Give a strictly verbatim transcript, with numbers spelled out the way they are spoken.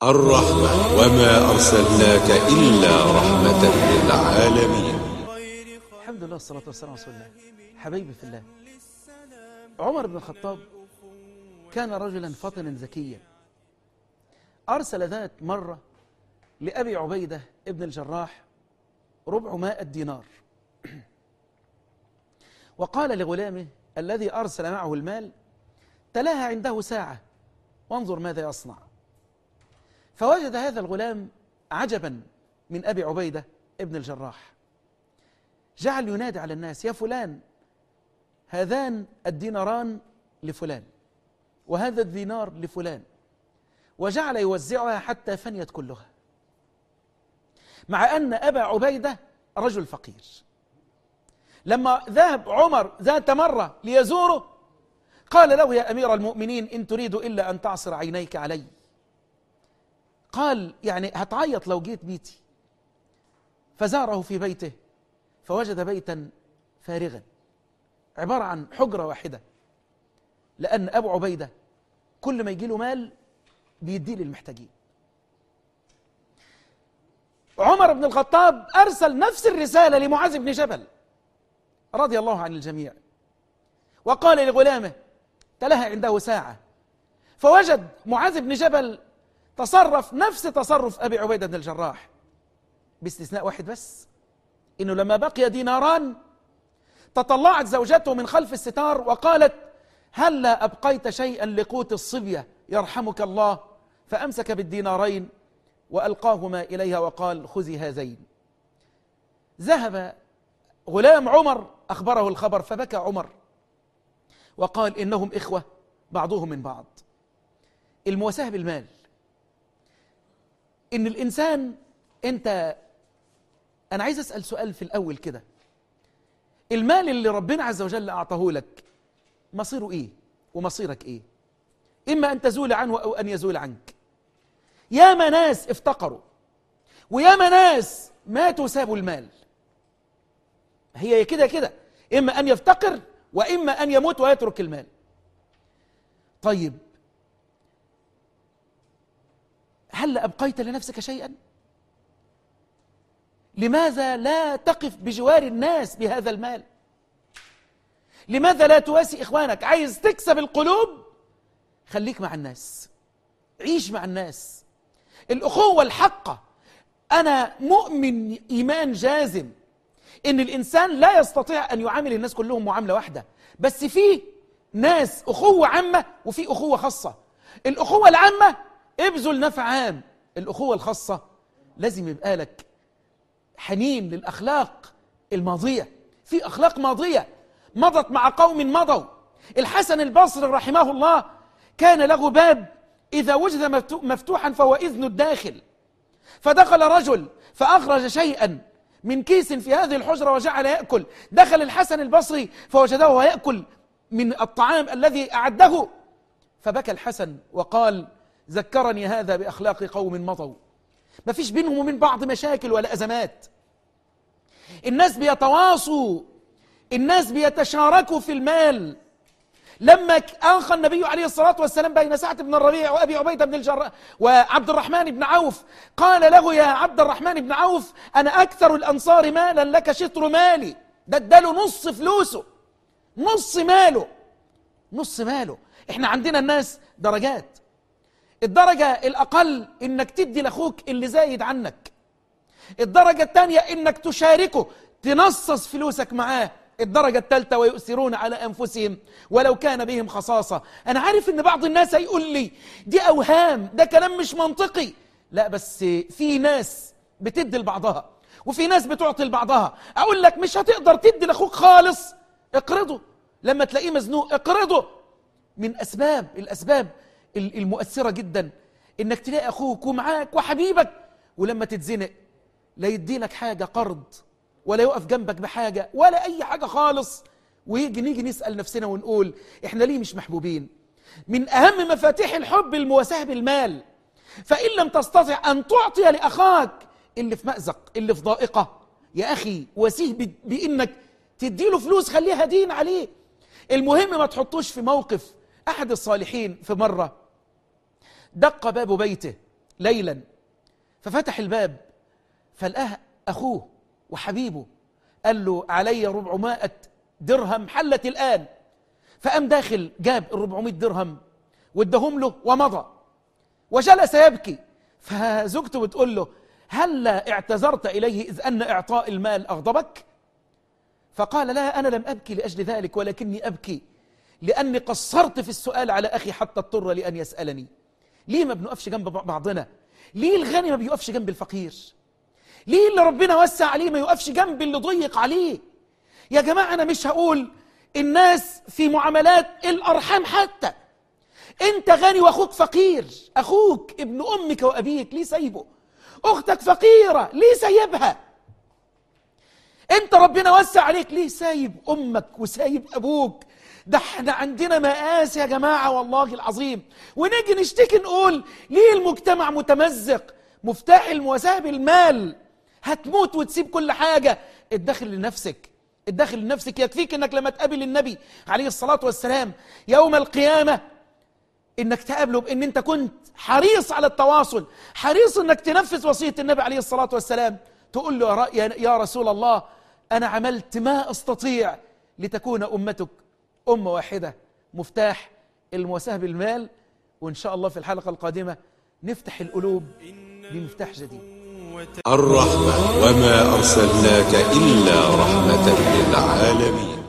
الرحمة وما أرسلناك إلا رحمة للعالمين. الحمد لله والصلاة والسلام على رسول الله. حبيبي في الله، عمر بن الخطاب كان رجلا فطنا ذكيا. أرسل ذات مرة لأبي عبيدة ابن الجراح ربعمائة دينار، وقال لغلامه الذي أرسل معه المال: تلاها عنده ساعة وانظر ماذا يصنع. فوجد هذا الغلام عجبا من أبي عبيدة ابن الجراح، جعل ينادي على الناس: يا فلان، هذان الديناران لفلان وهذا الدينار لفلان، وجعل يوزعها حتى فنيت كلها، مع أن أبا عبيدة رجل فقير. لما ذهب عمر ذات مرة ليزوره قال له: يا أمير المؤمنين، إن تريد إلا أن تعصر عينيك علي. قال: يعني هتعيط لو جيت بيتي؟ فزاره في بيته فوجد بيتا فارغا عبارة عن حجرة واحدة، لأن أبو عبيدة كل ما يجي له مال بيديه للمحتاجين. عمر بن الخطاب أرسل نفس الرسالة لمعاذ بن جبل رضي الله عن الجميع، وقال لغلامه: تلاها عنده ساعة. فوجد معاذ بن جبل تصرف نفس تصرف أبي عبيدة بن الجراح، باستثناء واحد بس، إنه لما بقي ديناران تطلعت زوجته من خلف الستار وقالت: هلا أبقيت شيئا لقوت الصبية يرحمك الله؟ فأمسك بالدينارين وألقاهما إليها وقال: خذي هذين. ذهب غلام عمر أخبره الخبر فبكى عمر وقال: إنهم إخوة بعضهم من بعض. المواساة بالمال، إن الإنسان، أنت أنا عايز أسأل سؤال في الأول كده: المال اللي ربنا عز وجل أعطاه لك مصيره إيه ومصيرك إيه؟ إما أن تزول عنه أو أن يزول عنك. ياما ناس افتقروا وياما ناس ماتوا سابوا المال. هي كده كده، إما أن يفتقر وإما أن يموت ويترك المال. طيب، هل أبقيت لنفسك شيئا؟ لماذا لا تقف بجوار الناس بهذا المال؟ لماذا لا تواسي إخوانك؟ عايز تكسب القلوب؟ خليك مع الناس، عيش مع الناس. الأخوة الحقة، أنا مؤمن إيمان جازم إن الإنسان لا يستطيع أن يعامل الناس كلهم معاملة واحدة، بس في ناس أخوة عامة وفي أخوة خاصة. الأخوة العامة ابذل نفع عام، الأخوة الخاصة لازم يبقى لك حنين للأخلاق الماضية. في أخلاق ماضية مضت مع قوم مضوا. الحسن البصري رحمه الله كان له باب إذا وجد مفتوحا فهو إذن الداخل، فدخل رجل فأخرج شيئا من كيس في هذه الحجرة وجعل يأكل. دخل الحسن البصري فوجده ويأكل من الطعام الذي أعده، فبكى الحسن وقال: ذكرني هذا بأخلاق قوم مضوا. ما فيش بينهم وبين بعض مشاكل ولا أزمات، الناس بيتواصوا، الناس بيتشاركوا في المال. لما أنخى النبي عليه الصلاة والسلام بين سعد بن الربيع وأبي عبيدة بن الجراح وعبد الرحمن بن عوف، قال له: يا عبد الرحمن بن عوف، أنا أكثر الأنصار مالا، لك شطر مالي. ده اداله نص فلوسه، نص ماله، نص ماله. احنا عندنا الناس درجات. الدرجة الأقل إنك تدي لأخوك اللي زايد عنك. الدرجة الثانية إنك تشاركه، تنصص فلوسك معاه. الدرجة الثالثة: ويؤثرون على أنفسهم ولو كان بهم خصاصة. أنا عارف إن بعض الناس هيقول لي دي أوهام، ده كلام مش منطقي. لا، بس في ناس بتدي لبعضها وفي ناس بتعطي لبعضها. أقول لك مش هتقدر تدي لأخوك خالص، اقرضه. لما تلاقيه مزنوق اقرضه. من أسباب الأسباب المؤثرة جدا إنك تلاقي أخوك ومعاك وحبيبك، ولما تتزنق لا يدي لك حاجة قرض ولا يقف جنبك بحاجة ولا أي حاجة خالص، ويجي نيجي نسأل نفسنا ونقول إحنا ليه مش محبوبين؟ من أهم مفاتيح الحب المواساة بالمال. فإن لم تستطع أن تعطي لأخاك اللي في مأزق، اللي في ضائقة، يا أخي واسيه بإنك تديله فلوس، خليها دين عليه. المهم ما تحطوش في موقف. أحد الصالحين في مرة دق باب بيته ليلا، ففتح الباب فلقاه أخوه وحبيبه، قال له علي ربعمائة درهم حلت الآن. فقام داخل جاب الربعمائة درهم وادهم له ومضى وجلس يبكي. فزوجته بتقول له هلا اعتذرت إليه إذ أن إعطاء المال أغضبك؟ فقال لا، أنا لم أبكي لأجل ذلك، ولكني أبكي لأني قصرت في السؤال على أخي حتى اضطر لأن يسألني. ليه ما بنقفش جنب بعضنا؟ ليه الغني ما بيقفش جنب الفقير؟ ليه اللي ربنا وسع عليه ما يقفش جنب اللي ضيق عليه؟ يا جماعة أنا مش هقول الناس في معاملات الأرحام، حتى أنت غني وأخوك فقير، أخوك ابن أمك وأبيك ليه سايبه؟ أختك فقيرة ليه سايبها؟ أنت ربنا وسع عليك ليه سايب أمك وسايب أبوك؟ ده احنا عندنا مآسي يا جماعة والله العظيم، ونيجي نشتكي نقول ليه المجتمع متمزق؟ مفتاح المواساة بالمال. هتموت وتسيب كل حاجة، ادخل لنفسك، ادخل لنفسك. يكفيك انك لما تقابل النبي عليه الصلاة والسلام يوم القيامة انك تقابله بان انت كنت حريص على التواصل، حريص انك تنفذ وصية النبي عليه الصلاة والسلام، تقول له يا رسول الله انا عملت ما استطيع لتكون امتك أمة واحدة. مفتاح المواساة بالمال. وإن شاء الله في الحلقة القادمة نفتح القلوب بمفتاح جديد. الرحمة وما أرسلناك إلا رحمة للعالمين.